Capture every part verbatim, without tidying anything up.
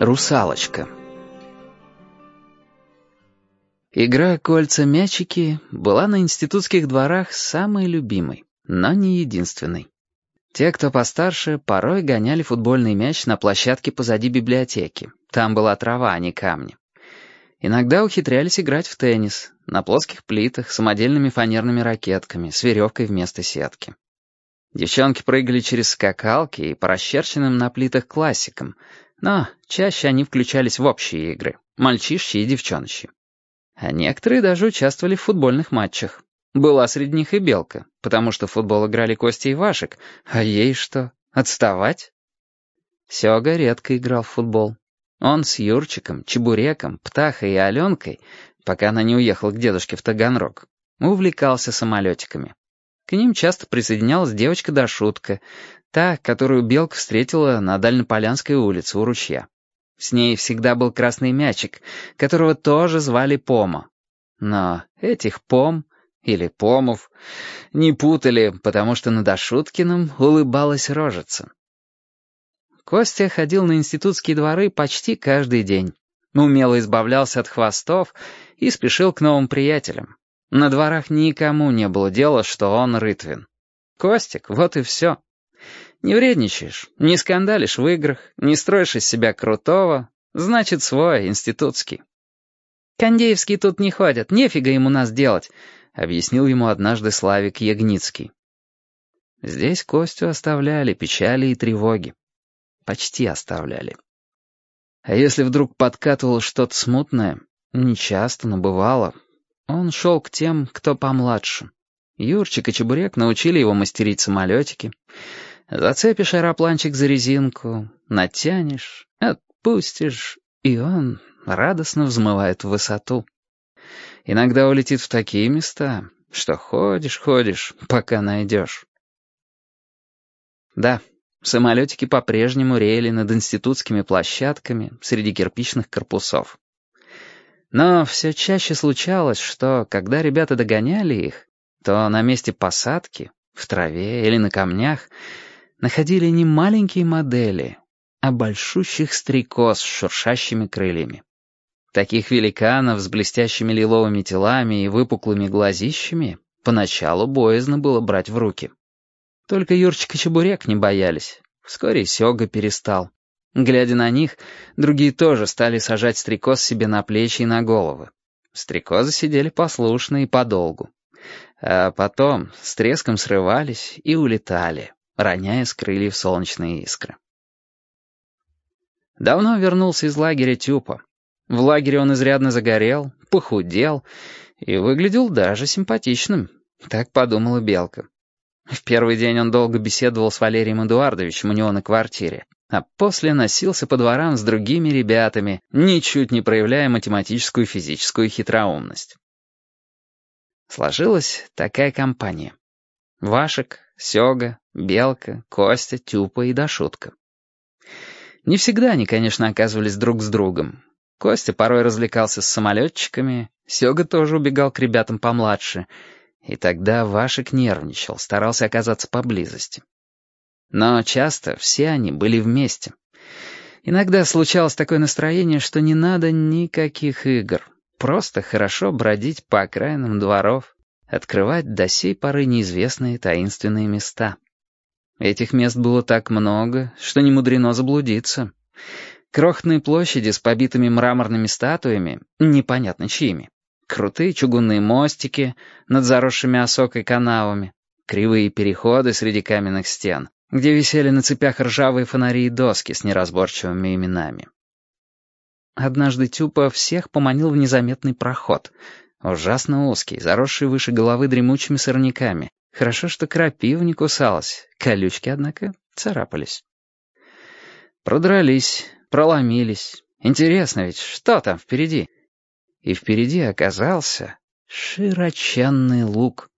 Русалочка. Игра «Кольца-мячики» была на институтских дворах самой любимой, но не единственной. Те, кто постарше, порой гоняли футбольный мяч на площадке позади библиотеки. Там была трава, а не камни. Иногда ухитрялись играть в теннис, на плоских плитах, самодельными фанерными ракетками, с веревкой вместо сетки. Девчонки прыгали через скакалки и по расчерченным на плитах классикам, но чаще они включались в общие игры, мальчишьи и девчоночьи. А некоторые даже участвовали в футбольных матчах. Была среди них и Белка, потому что в футбол играли Костя и Вашек, а ей что, отставать? Сёга редко играл в футбол. Он с Юрчиком, Чебуреком, Птахой и Аленкой, пока она не уехала к дедушке в Таганрог, увлекался самолетиками. К ним часто присоединялась девочка-дашутка, та, которую Белка встретила на Дальнополянской улице у ручья. С ней всегда был красный мячик, которого тоже звали Пома. Но этих Пом или Помов не путали, потому что на Дашуткином улыбалась рожица. Костя ходил на институтские дворы почти каждый день, умело избавлялся от хвостов и спешил к новым приятелям. На дворах никому не было дела, что он Рытвин. Костик, вот и все. Не вредничаешь, не скандалишь в играх, не строишь из себя крутого, значит, свой, институтский. «Кондеевские тут не ходят, нефига им у нас делать», — объяснил ему однажды Славик Ягницкий. Здесь Костю оставляли печали и тревоги. Почти оставляли. А если вдруг подкатывало что-то смутное, нечасто, но бывало, он шел к тем, кто помладше. Юрчик и Чебурек научили его мастерить самолетики. Зацепишь аэропланчик за резинку, натянешь, отпустишь, и он радостно взмывает в высоту. Иногда улетит в такие места, что ходишь-ходишь, пока найдешь. Да, самолетики по-прежнему реяли над институтскими площадками среди кирпичных корпусов. Но все чаще случалось, что, когда ребята догоняли их, то на месте посадки, в траве или на камнях, находили не маленькие модели, а большущих стрекоз с шуршащими крыльями. Таких великанов с блестящими лиловыми телами и выпуклыми глазищами поначалу боязно было брать в руки. Только Юрчик и Чебурек не боялись. Вскоре и Сёга перестал. Глядя на них, другие тоже стали сажать стрекоз себе на плечи и на головы. Стрекозы сидели послушно и подолгу. А потом с треском срывались и улетали, роняя с крыльев солнечные искры. Давно вернулся из лагеря Тюпа. В лагере он изрядно загорел, похудел и выглядел даже симпатичным. Так подумала Белка. В первый день он долго беседовал с Валерием Эдуардовичем у него на квартире, а после носился по дворам с другими ребятами, ничуть не проявляя математическую и физическую хитроумность. Сложилась такая компания. Вашек, Сёга, Белка, Костя, Тюпа и Дашутка. Не всегда они, конечно, оказывались друг с другом. Костя порой развлекался с самолетчиками, Сёга тоже убегал к ребятам помладше, и тогда Вашек нервничал, старался оказаться поблизости. Но часто все они были вместе. Иногда случалось такое настроение, что не надо никаких игр. Просто хорошо бродить по окраинам дворов, открывать до сей поры неизвестные таинственные места. Этих мест было так много, что не мудрено заблудиться. Крохотные площади с побитыми мраморными статуями, непонятно чьими. Крутые чугунные мостики над заросшими осокой канавами, кривые переходы среди каменных стен, где висели на цепях ржавые фонари и доски с неразборчивыми именами. Однажды Тюпа всех поманил в незаметный проход, ужасно узкий, заросший выше головы дремучими сорняками. Хорошо, что крапива не кусалась, колючки, однако, царапались. Продрались, проломились. Интересно ведь, что там впереди? И впереди оказался широченный луг.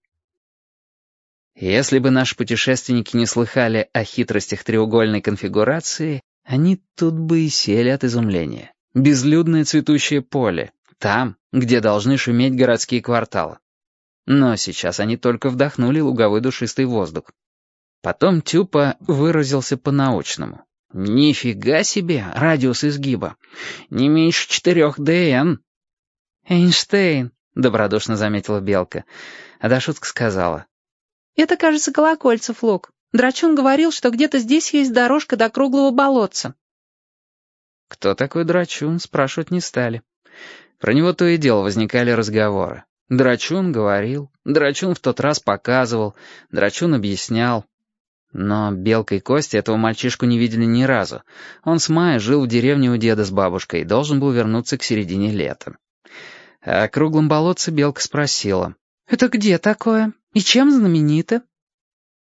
Если бы наши путешественники не слыхали о хитростях треугольной конфигурации, они тут бы и сели от изумления. Безлюдное цветущее поле, там, где должны шуметь городские кварталы. Но сейчас они только вдохнули луговой душистый воздух. Потом Тюпа выразился по-научному. «Нифига себе, радиус изгиба. Не меньше четырех ДН». «Эйнштейн», — добродушно заметила Белка. А Дашутка сказала. «Это, кажется, Колокольцев луг. Драчун говорил, что где-то здесь есть дорожка до круглого болотца». Кто такой Драчун, спрашивать не стали. Про него то и дело возникали разговоры. Драчун говорил, Драчун в тот раз показывал, Драчун объяснял. Но Белка и Костя этого мальчишку не видели ни разу. Он с мая жил в деревне у деда с бабушкой и должен был вернуться к середине лета. А о круглом болотце Белка спросила. «Это где такое? И чем знаменито?»